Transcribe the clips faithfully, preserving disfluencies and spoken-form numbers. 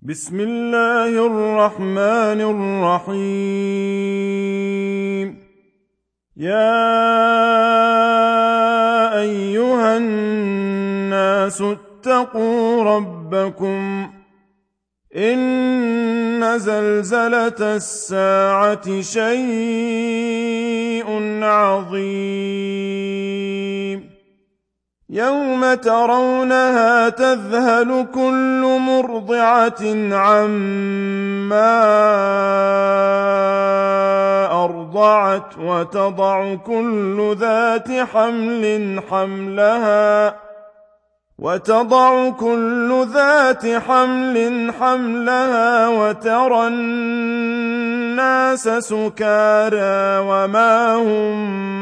بسم الله الرحمن الرحيم. يا أيها الناس اتقوا ربكم إن زلزلة الساعة شيء عظيم يوم ترونها تذهل كل مرضعة عما أرضعت وتضع كل ذات حمل حملها وتضع كل ذات حمل حملها وترى الناس سكارى وما هم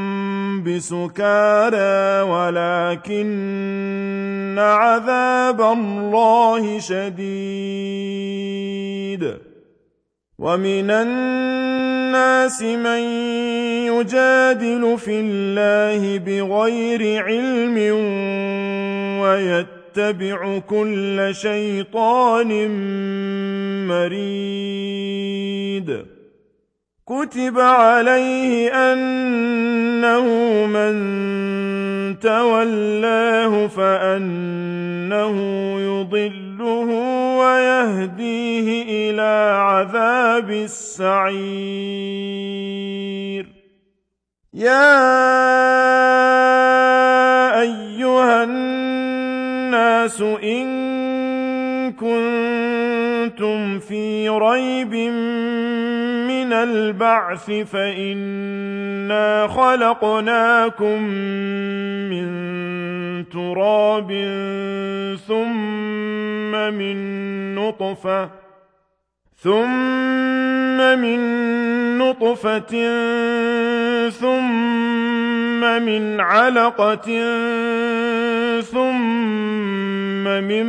بسكارى ولكن عذاب الله شديد. ومن الناس من يجادل في الله بغير علم ويتبع كل شيطان مريد. كتب عليه أنه من تولاه فأنه يضله ويهديه إلى عذاب السعير. يا أيها الناس إن كنتم في ريب من البعث فإنا خلقناكم من تراب ثم من نطفة ثم من نطفة ثم من علقة ثم من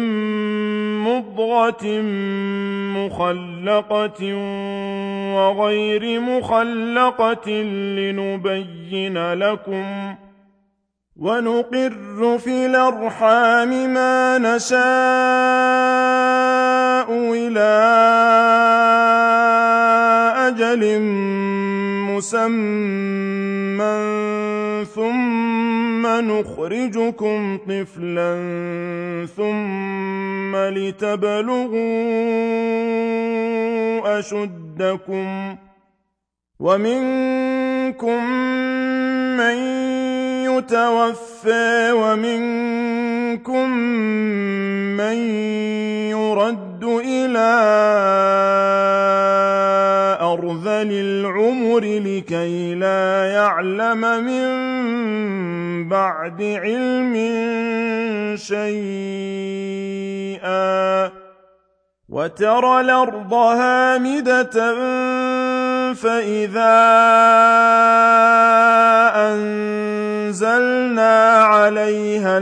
مضغة مخلقة وغير مخلقة لنبين لكم ونقر في الأرحام ما نشاء إلى أجل مسمى ثم نخرجكم طفلا ثم لتبلغوا أشدكم ومنكم من يتوفى ومنكم من يرد إلى أرذل العمر لكي لا يعلم من بعد علم شيئا. وترى الأرض هامدة فإذا أنزلنا عليها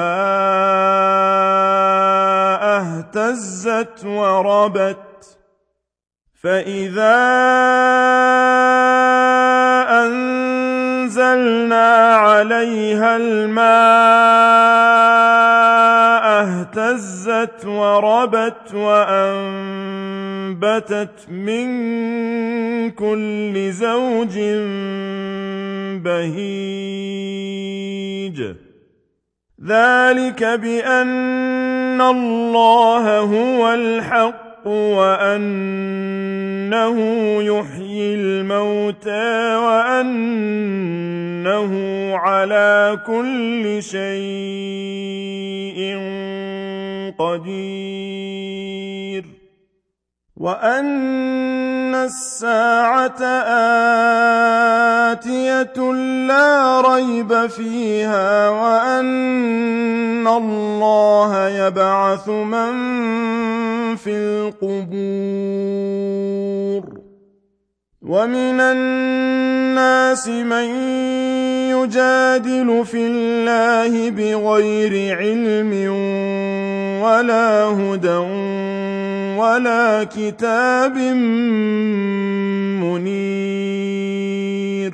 الماء اهتزت وربت فإذا أنزلنا عليها الماء اهتزت وربت وأنبتت من كل زوج بهيج. ذلك بأن الله هو الحق وأنه يحيي الموتى وأنه على كل شيء قدير وأن الساعة آتية لا ريب فيها وأن الله يبعث من في القبور. ومن الناس من يجادل في الله بغير علم ولا هدى ولا كتاب منير.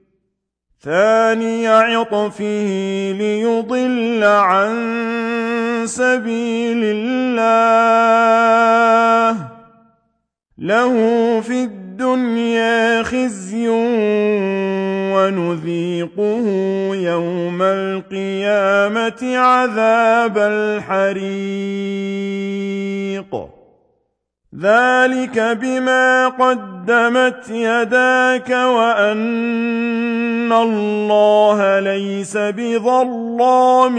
ثاني عطفه ليضل عن سبيل الله له في الدنيا خزي ونذيقه يوم القيامة عذاب الحريق ذلك بما قدمت يداك وأن الله ليس بظلام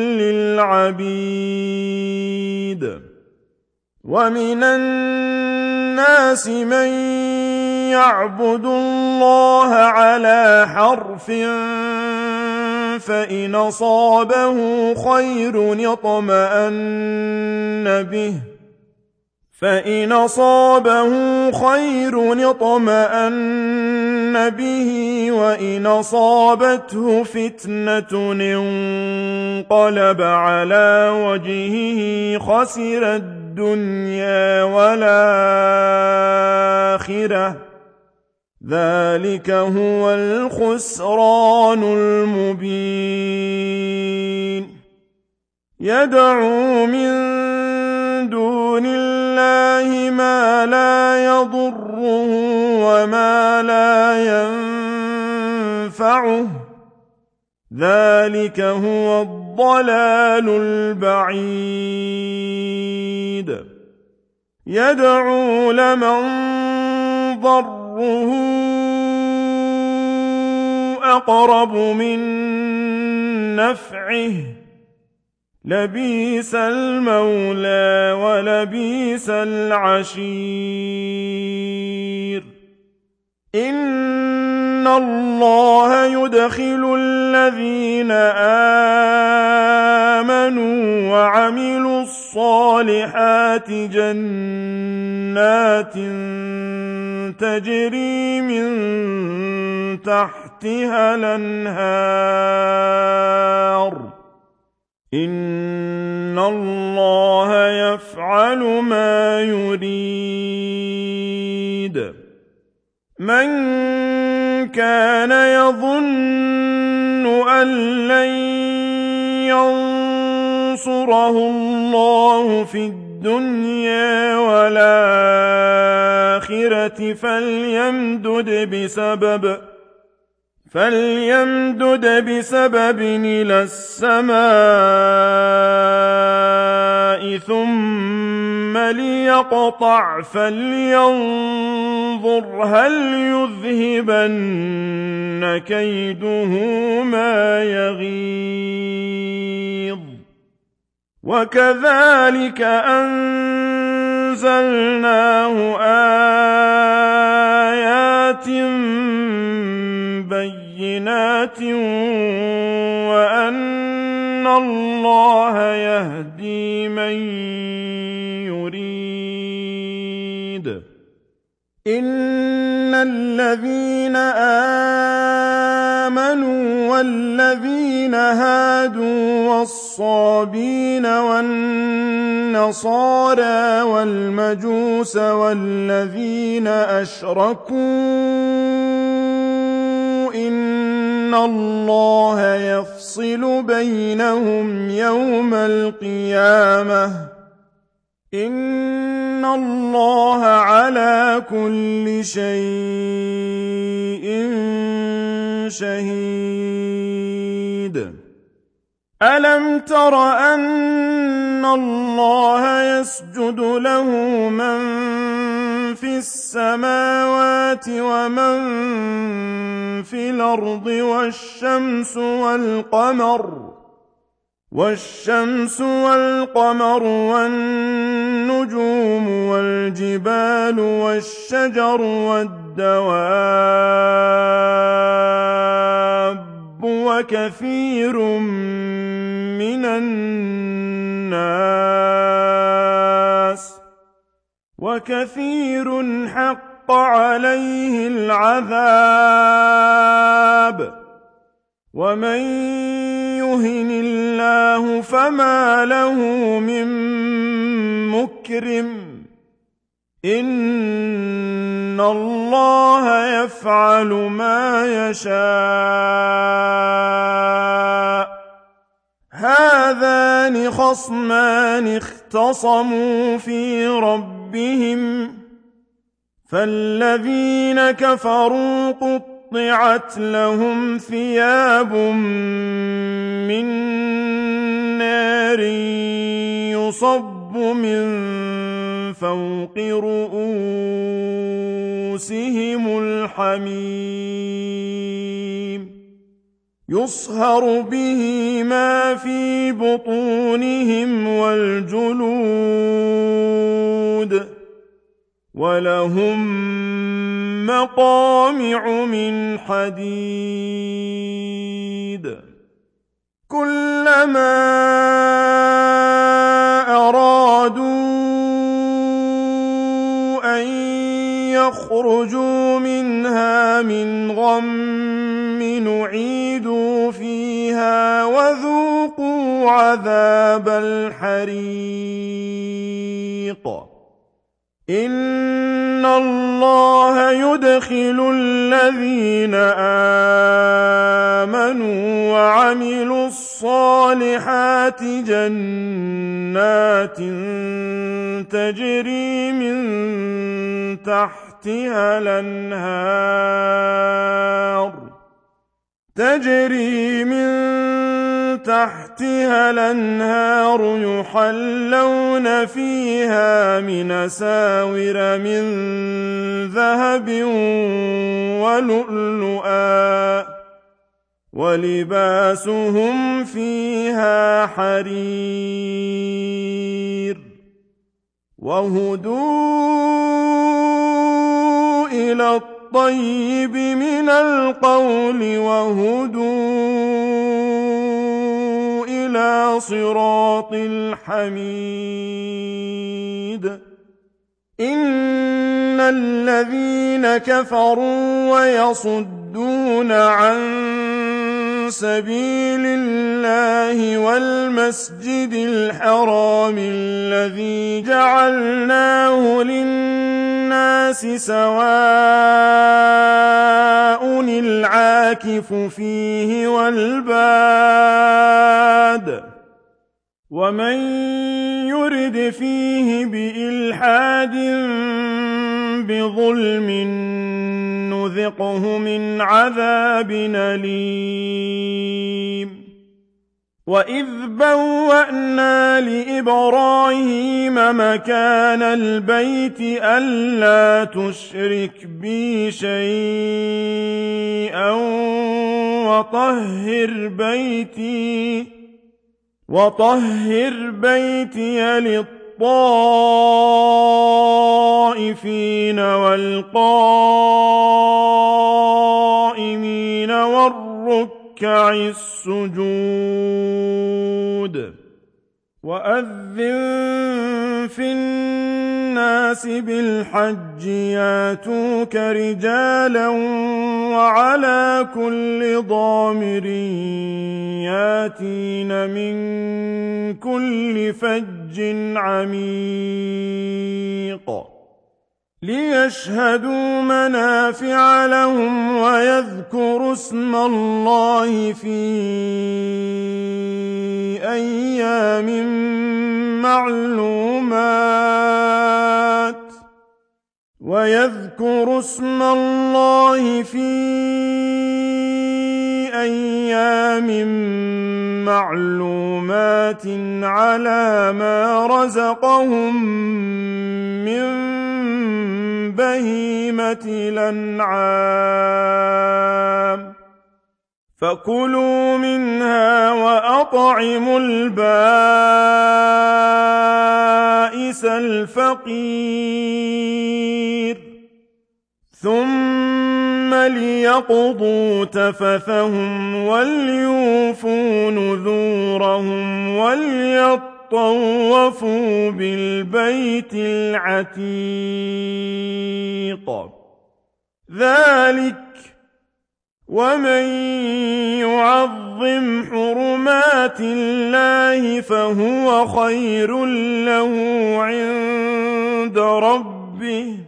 للعبيد ومن الناس من يعبد الله على حرف فإن أصابه خير اطمأن به فإن أصابه خير اطمأن به وإن أصابته فتنة انقلب على وجهه خسر الدنيا والآخرة ذلك هو الخسران المبين يدعو من دون الله ما لا يضره وما لا ينفعه ذلك هو الضلال البعيد يدعو لمن ضره أقرب من نفعه لبئس المولى ولبئس العشير إن الله يدخل الذين آمنوا وعملوا الصالحات جنات تجري من تحتها الأنهار إن الله يفعل ما يريد من كان يظن أن لن ينصره الله في الدنيا والآخرة فليمدد بسبب فليمدد بسبب إلى السماء ثم ليقطع فلينظر هل يذهبن كيده ما يغيظ وكذلك أنزلناه آيات بينات وأن الله يهدي من يريد إن الذين آمنوا والذين هادوا والصابين والنصارى والمجوس والذين أشركوا إن الله يفصل بينهم يوم القيامة إن الله على كل شيء شهيد ألم تر أن الله يسجد له من في السماوات ومن في الأرض والشمس والقمر والشمس والقمر والنجوم والجبال والشجر والدواب وكثير من الناس وكثير حق عليه العذاب ومن يهن الله فما له من مكرم إن الله يفعل ما يشاء هذان خصمان اختصموا في ربهم فالذين كفروا قطعت لهم ثياب من نار يصب من فوق رؤوسهم الحميم يصهر به ما في بطونهم والجلود ولهم مقامع من حديد كلما أرادوا أن يخرجوا منها من غم نعيدوا فيها وذوقوا عذاب الحريق إن الله يدخل الذين آمنوا وعملوا الصالحات جنات تجري من تحتها الأنهار تجري من تحتها الأنهار يحلون فيها من أساور من ذهب ولؤلؤا ولباسهم فيها حرير وهدوا إلى الطيب من القول وهدوا إلى صراط الحميد إن الذين كفروا ويصدون عن سبيل الله والمسجد الحرام الذي جعلناه للناس سواء العاكف فيه والباد ومن يرد فيه بإلحاد بظلم نذقه من عذاب أليم وإذ بوأنا لإبراهيم مكان البيت ألا تشرك بي شيئا وطهر بيتي وطهر بيتي للطائفين والقائمين والركع السجود وأذن في الناس بالحج ياتوك رجالا وعلى كل ضامر ياتين من كل فج عميق ليشهدوا منافع لهم ويذكروا اسم الله في أيام معلومات ويذكروا اسم الله في أيام معلومات على ما رزقهم من بهيمة الأنعام فكلوا منها وأطعموا البائس الفقير ثم ليقضوا تفثهم وليوفوا نذورهم وليطوفوا بالبيت العتيق ذلك ومن يعظم حرمات الله فهو خير له عند ربه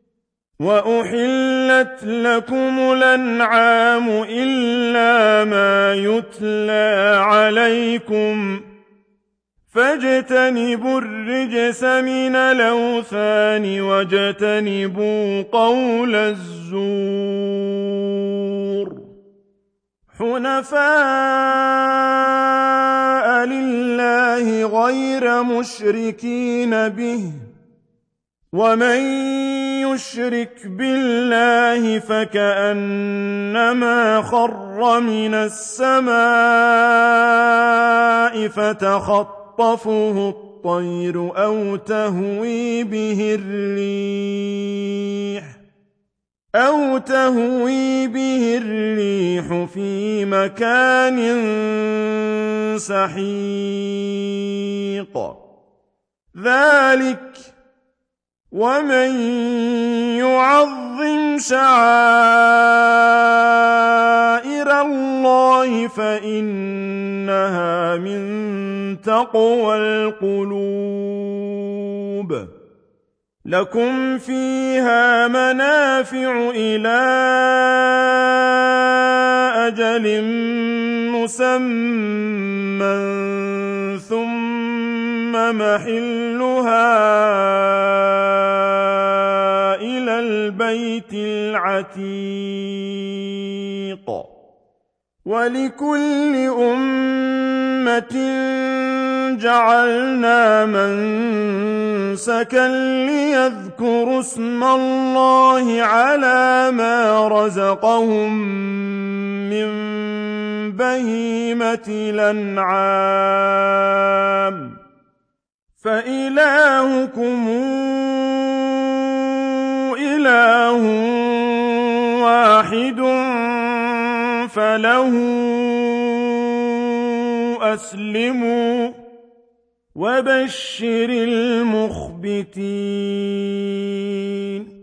وأحلت لكم الأنعام إلا ما يتلى عليكم فاجتنبوا الرجس من الأوثان واجتنبوا قول الزور حنفاء لله غير مشركين به ومن يشرك بالله فكأنما خر من السماء فتخطفه الطير أو تهوي به الريح أو تهوي به الريح في مكان سحيق ذلك ومن يعظم شعائر الله فإنها من تقوى القلوب لكم فيها منافع إلى أجل مسمى ثم محلها إلى البيت العتيق ولكل أمة جعلنا منسكا ليذكروا اسم الله على ما رزقهم من بهيمة الأنعام فإلهكم إله واحد فله أسلموا وبشر المخبتين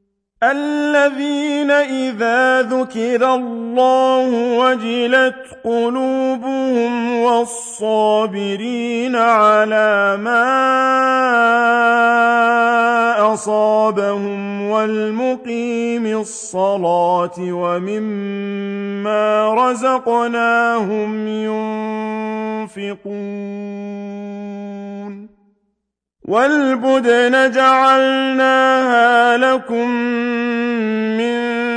الذين إذا ذكر الله وجلت قلوبهم والصابرين على ما أصابهم والمقيم الصلاة ومما رزقناهم ينفقون والبدن جعلناها لكم من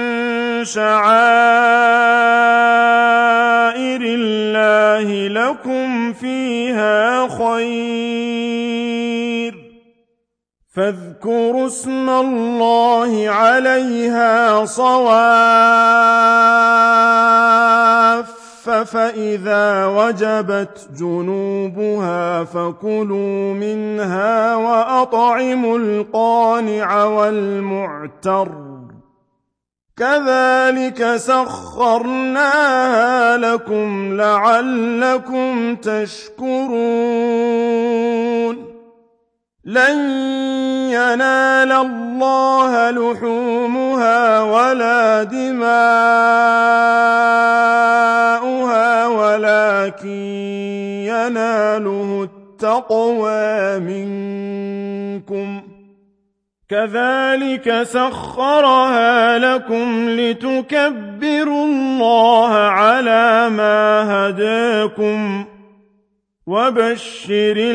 شعائر الله لكم فيها خير فاذكروا اسم الله عليها صواف فإذا وجبت جنوبها فكلوا منها وأطعموا القانع والمعتر كذلك سخرناها لكم لعلكم تشكرون لن ينال الله لحومها ولا دماؤها ولكن يناله التقوى منكم كذلك سخرها لكم لتكبروا الله على ما هداكم وبشر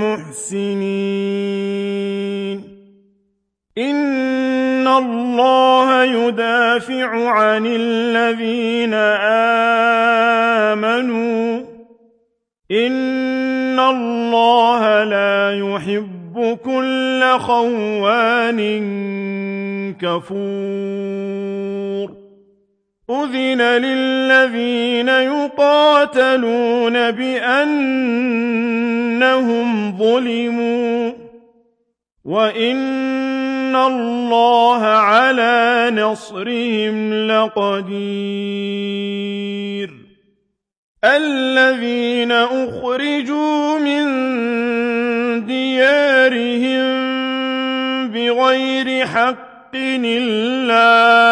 المحسنين إن الله يدافع عن الذين آمنوا إن الله لا يحب كل خوان كفور أذن للذين يقاتلون بأنهم ظلموا وإن الله على نصرهم لقدير الذين أخرجوا من ديارهم بغير حق إلا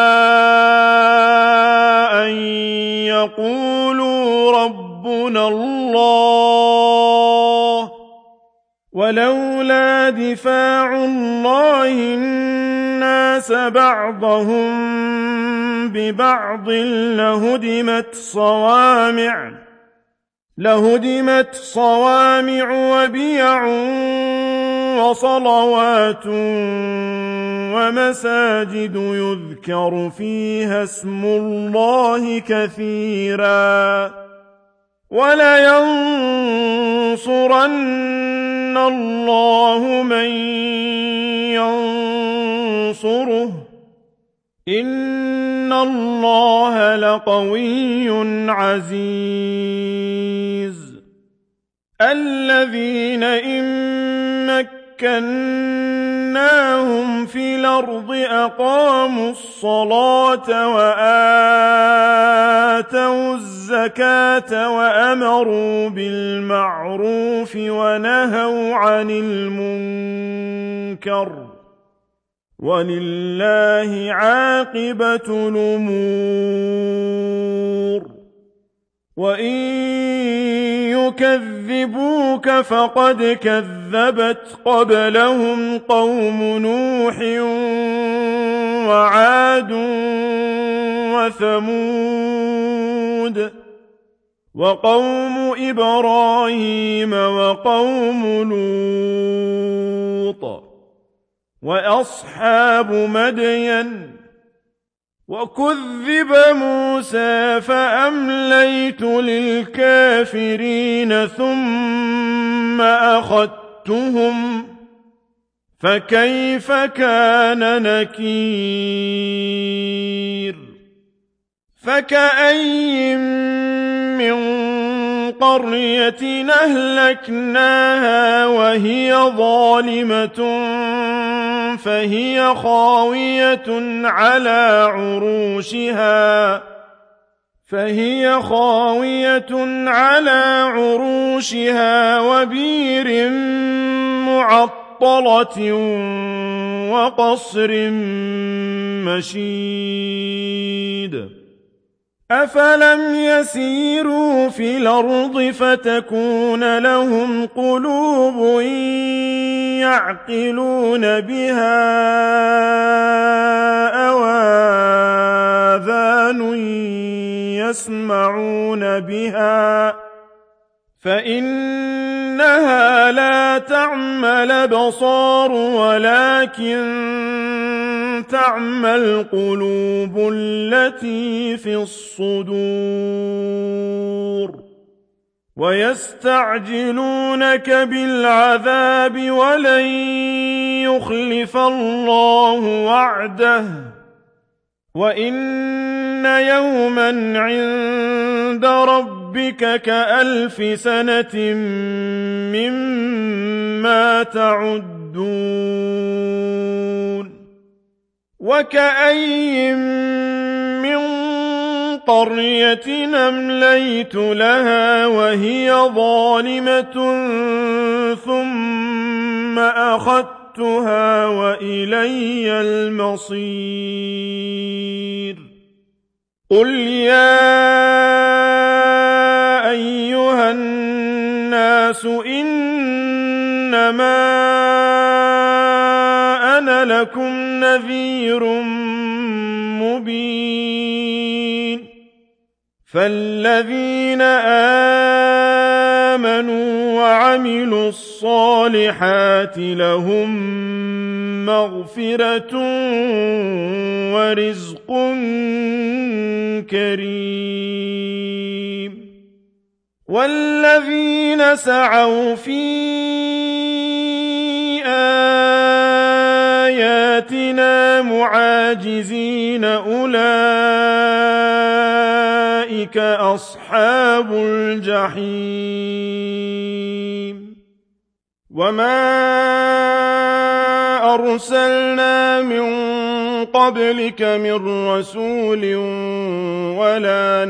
أن يقولوا ربنا الله ولولا دفاع الله الناس بعضهم ببعض لهدمت صوامع لهدمت صوامع وبيع وصلوات ومساجد يذكر فيها اسم الله كثيرا ولينصرن الله من ينصره إن الله لقوي عزيز الذين إن مكناهم في الأرض أقاموا الصلاة وآتوا الزكاة وأمروا بالمعروف ونهوا عن المنكر ولله عاقبة الأمور وإن يكذبوك فقد كذبت قبلهم قوم نوح وعاد وثمود وقوم إبراهيم وقوم لوط وأصحاب مدين وكذب موسى فأمليت للكافرين ثم أخذتهم فكيف كان نكير فكأي من قرية أهلكناها وهي ظالمة فهي خاوية على عروشها فهي خاوية على عروشها وبير معطلة وقصر مشيد أفلم يسيروا في الأرض فتكون لهم قلوب يعقلون بها أو آذان يسمعون بها فإنها لا تعمى الأبصار ولكن تعمى القلوب التي في الصدور ويستعجلونك بالعذاب ولن يخلف الله وعده وإن يوما عند ربك كألف سنة مما تعدون وكأي من قرية أمليت لها وهي ظالمة ثم أخذتها وإلي المصير قل يا أيها الناس إنما أنا لكم نذير مبين فالذين آمنوا وعملوا الصالحات لهم مغفرة ورزق كريم والذين سعوا في آياتنا معاجزين أولئك أصحاب الجحيم وما أرسلنا من قبلك من رسول ولا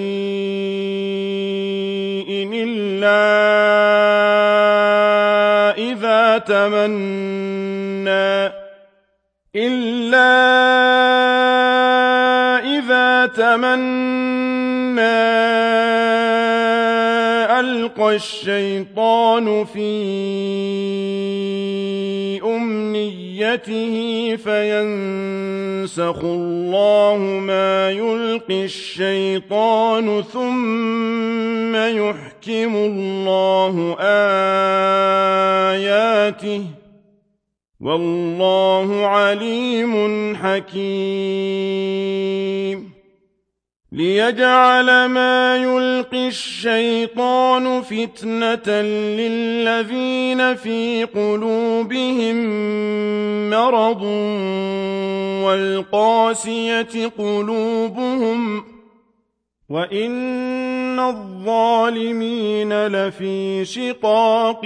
نبي إلا إذا تمنى إلا إذا تمنى ألقى الشيطان في أمنيته فينسخ الله ما يلقي الشيطان ثم يحكم يُحْكِمُ اللَّهُ آيَاتِهِ وَاللَّهُ عَلِيمٌ حَكِيمٌ لِيَجْعَلَ مَا يُلْقِي الشَّيْطَانُ فِتْنَةً لِّلَّذِينَ فِي قُلُوبِهِم مَّرَضٌ وَالْقَاسِيَةِ قُلُوبُهُمْ وَإِنَّ الظَّالِمِينَ لَفِي شِقَاقٍ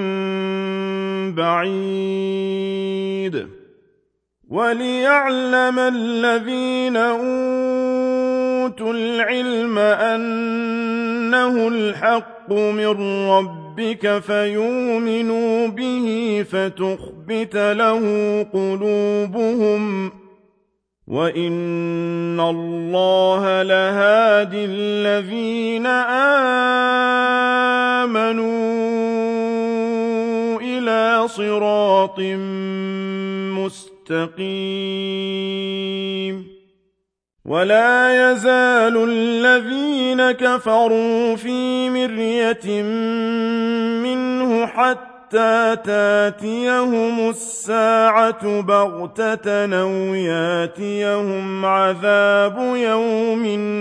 بَعِيدٍ وَلِيَعْلَمَ الَّذِينَ أُوتُوا الْعِلْمَ أَنَّهُ الْحَقُّ مِن رَّبِّكَ فَيُؤْمِنُوا بِهِ فَتُخْبِتَ لَهُ قُلُوبُهُمْ وَإِنَّ اللَّهَ لَهَادِي الَّذِينَ آمَنُوا إِلَىٰ صِرَاطٍ مُّسْتَقِيمٍ وَلَا يَزَالُ الَّذِينَ كَفَرُوا فِي مِرْيَةٍ مِّنْهُ حَتَّىٰ تَأْتِيَهُمُ السَّاعَةُ بَغْتَةً أَوْ يَأْتِيَهُمْ عَذَابُ يَوْمٍ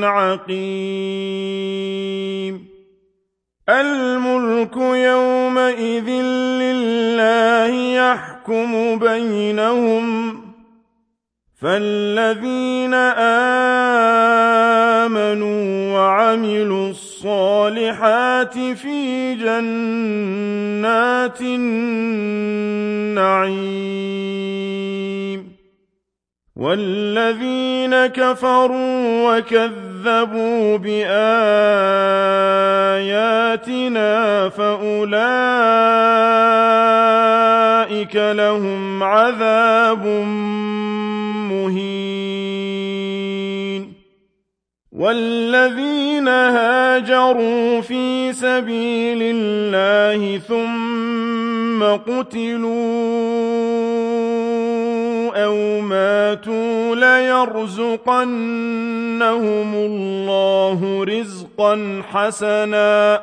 عَقِيمٍ الْمُلْكُ يَوْمَئِذٍ لِّلَّهِ يَحْكُمُ بَيْنَهُمْ فَالَّذِينَ آمَنُوا وَعَمِلُوا الصَّالِحَاتِ فِي جَنَّاتِ النَّعِيمِ وَالَّذِينَ كَفَرُوا وَكَذَّبُوا بِآيَاتِنَا فَأُولَٰئِكَ لَهُمْ عَذَابٌ مُّهِينٌ وَالَّذِينَ هَاجَرُوا فِي سَبِيلِ اللَّهِ ثُمَّ قُتِلُوا أَوْ مَاتُوا لَيَرْزُقَنَّهُمُ اللَّهُ رِزْقًا حَسَنًا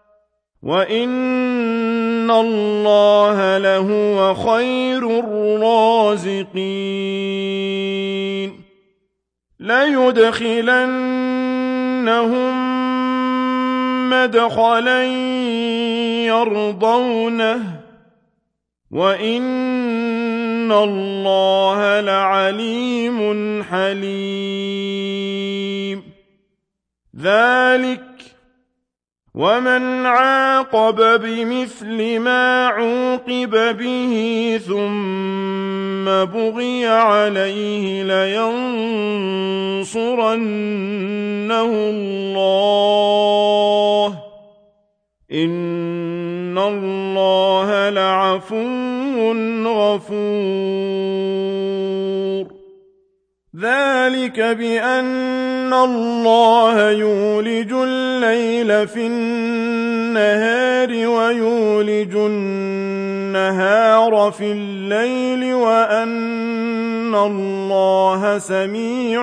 وَإِنَّ اللَّهَ لَهُوَ خَيْرُ الرَّازِقِينَ لَيُدْخِلَنَّهُم مَّدْخَلًا يَرْضَوْنَهُ وَإِنَّ اللَّهَ لَعَلِيمٌ حَلِيمٌ ذَٰلِكَ وَمَنْ عَاقَبَ بِمِثْلِ مَا عُوقِبَ بِهِ ثُمَّ بُغِيَ عَلَيْهِ لَيَنصُرَنَّهُ اللَّهُ ۗ إِنَّ اللَّهَ لَعَفُوٌّ غَفُورٌ ذَٰلِكَ بِأَنَّ اللَّهَ يُولِجُ اللَّيْلَ فِي النَّهَارِ وَيُولِجُ النَّهَارَ فِي اللَّيْلِ وَأَنَّ اللَّهَ سَمِيعٌ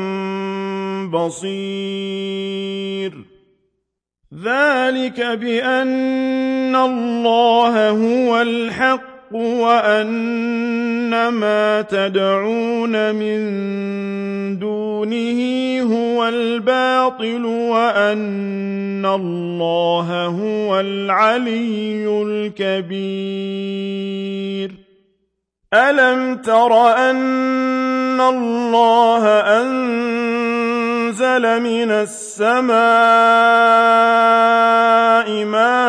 بَصِيرٌ ذَٰلِكَ بِأَنَّ اللَّهَ هُوَ الْحَقُّ وَأَنَّ مَا تَدْعُونَ مِن دُونِهِ هُوَ الْبَاطِلُ وَأَنَّ اللَّهَ هُوَ الْعَلِيُّ الْكَبِيرُ أَلَمْ تَرَ أَنَّ اللَّهَ أَنزَلَ مِنَ السَّمَاءِ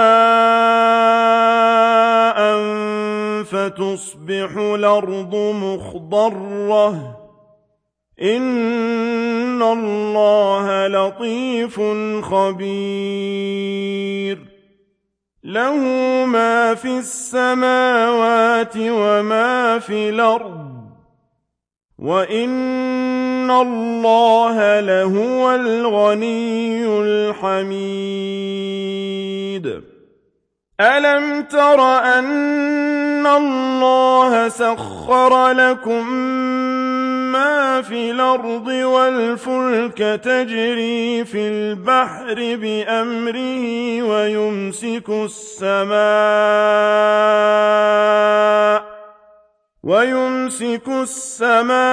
مَاءً فَتُصْبِحُ الْأَرْضُ مُخْضَرَّةً ۗ إِنَّ اللَّهَ لَطِيفٌ خَبِيرٌ لَهُ مَا فِي السَّمَاوَاتِ وَمَا فِي الْأَرْضِ وَإِنَّ اللَّهَ لَهُوَ الْغَنِيُّ الْحَمِيدُ أَلَمْ تَرَ أَنَّ اللَّهَ سَخَّرَ لَكُم ما في الأرض والفلك تجري في البحر بأمره ويمسك السماء ويمسك السماء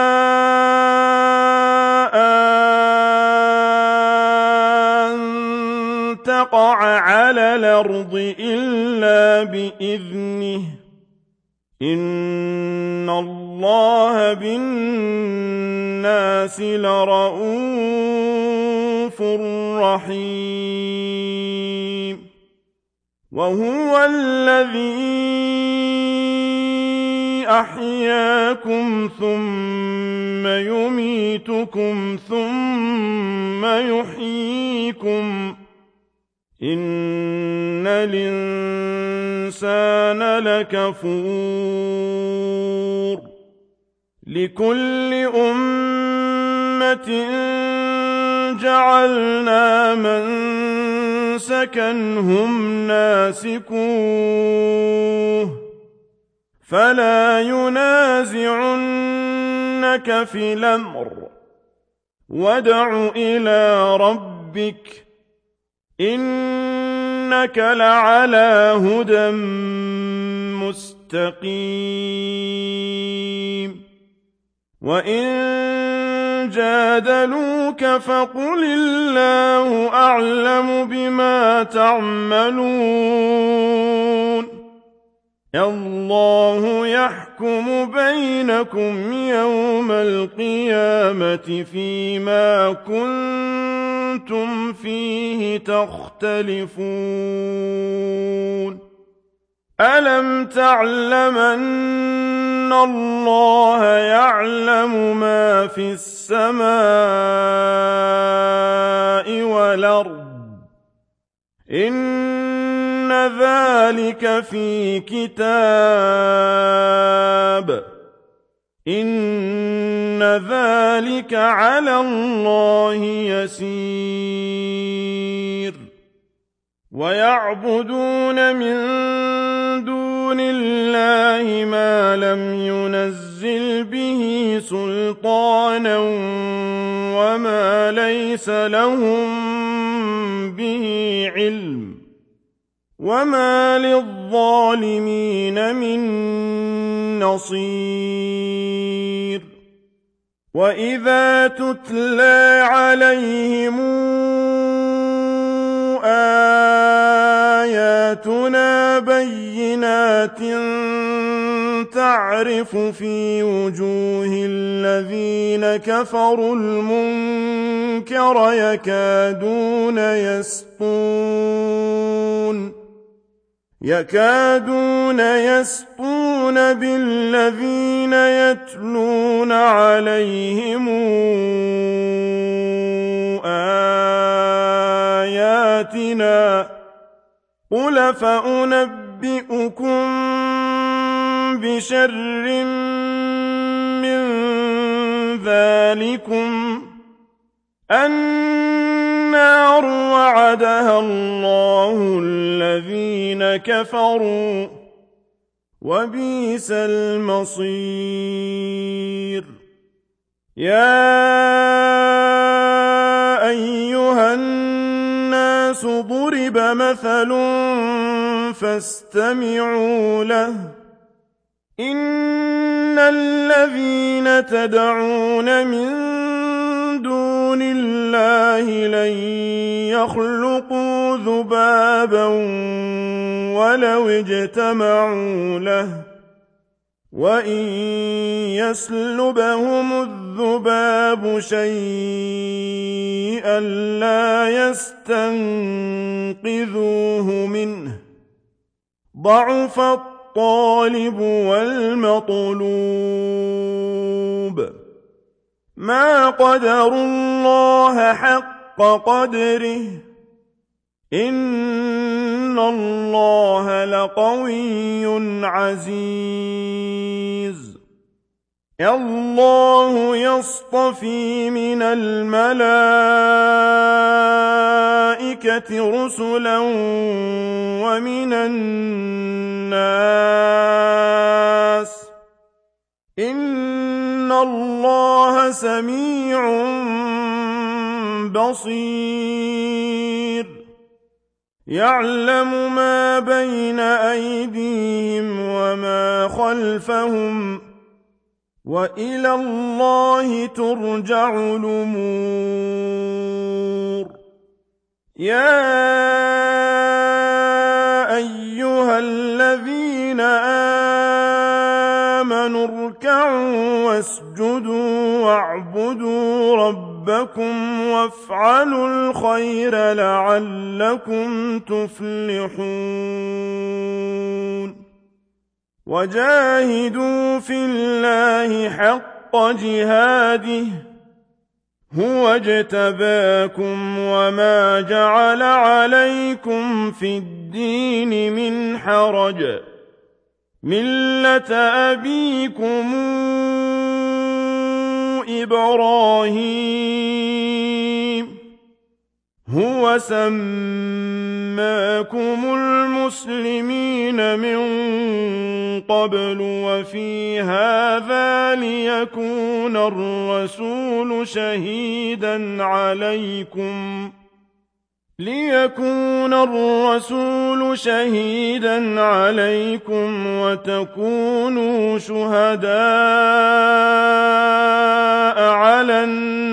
أن تقع على الأرض إلا بإذنه إن الله بالناس لرءوف رحيم وهو الذي أحياكم ثم يميتكم ثم يحييكم إن الإنسان لكفور لكل أمة جعلنا منسكا هم ناسكوه فلا ينازعنك في الأمر وادع إلى ربك إنك لعلى هدى مستقيم وإن جادلوك فقل الله أعلم بما تعملون الله يحكم بينكم يوم القيامة فيما كنتم فيه تختلفون ألم تعلم أن الله يعلم ما في السماء والأرض إن ذلك في كتاب إن ذلك على الله يسير ويعبدون من دون الله ما لم ينزل به سلطانا وما ليس لهم به علم وما للظالمين من نصير وإذا تتلى عليهم آياتنا بينات تعرف في وجوه الذين كفروا المنكر يكادون يسطون يكادون يسطون بالذين يتلون عليهم آياتنا قل فأنبئكم بشر من ذلكم النار وعدها الله الذين كفروا وبئس المصير يا أيها الناس ضرب مثل فاستمعوا له إن الذين تدعون من دون الله لن يخلقوا ذبابا ولو اجتمعوا له وإن يسلبهم الذباب شيئا لا يستنقذوه منه ضعف الطالب والمطلوب ما قدروا الله حق قدره إن الله لقوي عزيز الله يصطفي من الملائكة رسلا ومن الناس إن إِنَّ اللَّهَ سَمِيعٌ بَصِيرٌ يَعْلَمُ مَا بَيْنَ أَيْدِيهِمْ وَمَا خَلْفَهُمْ وَإِلَى اللَّهِ تُرْجَعُ الْأُمُورُ يَا أَيُّهَا الَّذِينَ آمَنُوا ارْكَعُوا وَاسْجُدُوا وَاعْبُدُوا رَبَّكُمْ وَافْعَلُوا الْخَيْرَ لَعَلَّكُمْ تُفْلِحُونَ وَجَاهِدُوا فِي اللَّهِ حَقَّ جِهَادِهِ هُوَ اجْتَبَاكُمْ وَمَا جَعَلَ عَلَيْكُمْ فِي الدِّينِ مِنْ حَرَجٍ ۚ مِّلَّةَ أَبِيكُمْ إِبْرَاهِيمَ هُوَ سَمَّاكُمُ الْمُسْلِمِينَ مِن قَبْلُ وَفِي هَٰذَا لِيَكُونَ الرَّسُولُ شَهِيدًا عَلَيْكُمْ لِيَكُونَ الرَّسُولُ شَهِيدًا عَلَيْكُمْ وَتَكُونُوا شُهَدَاءَ عَلَى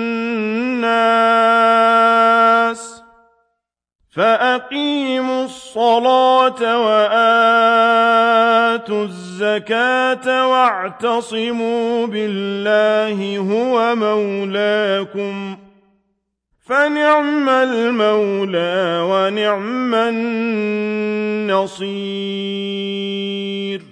النَّاسِ ۚ فَأَقِيمُوا الصَّلَاةَ وَآتُوا الزَّكَاةَ وَاعْتَصِمُوا بِاللَّهِ هُوَ مَوْلَاكُمْ ۖ فَنِعْمَ الْمَوْلَىٰ وَنِعْمَ النَّصِيرُ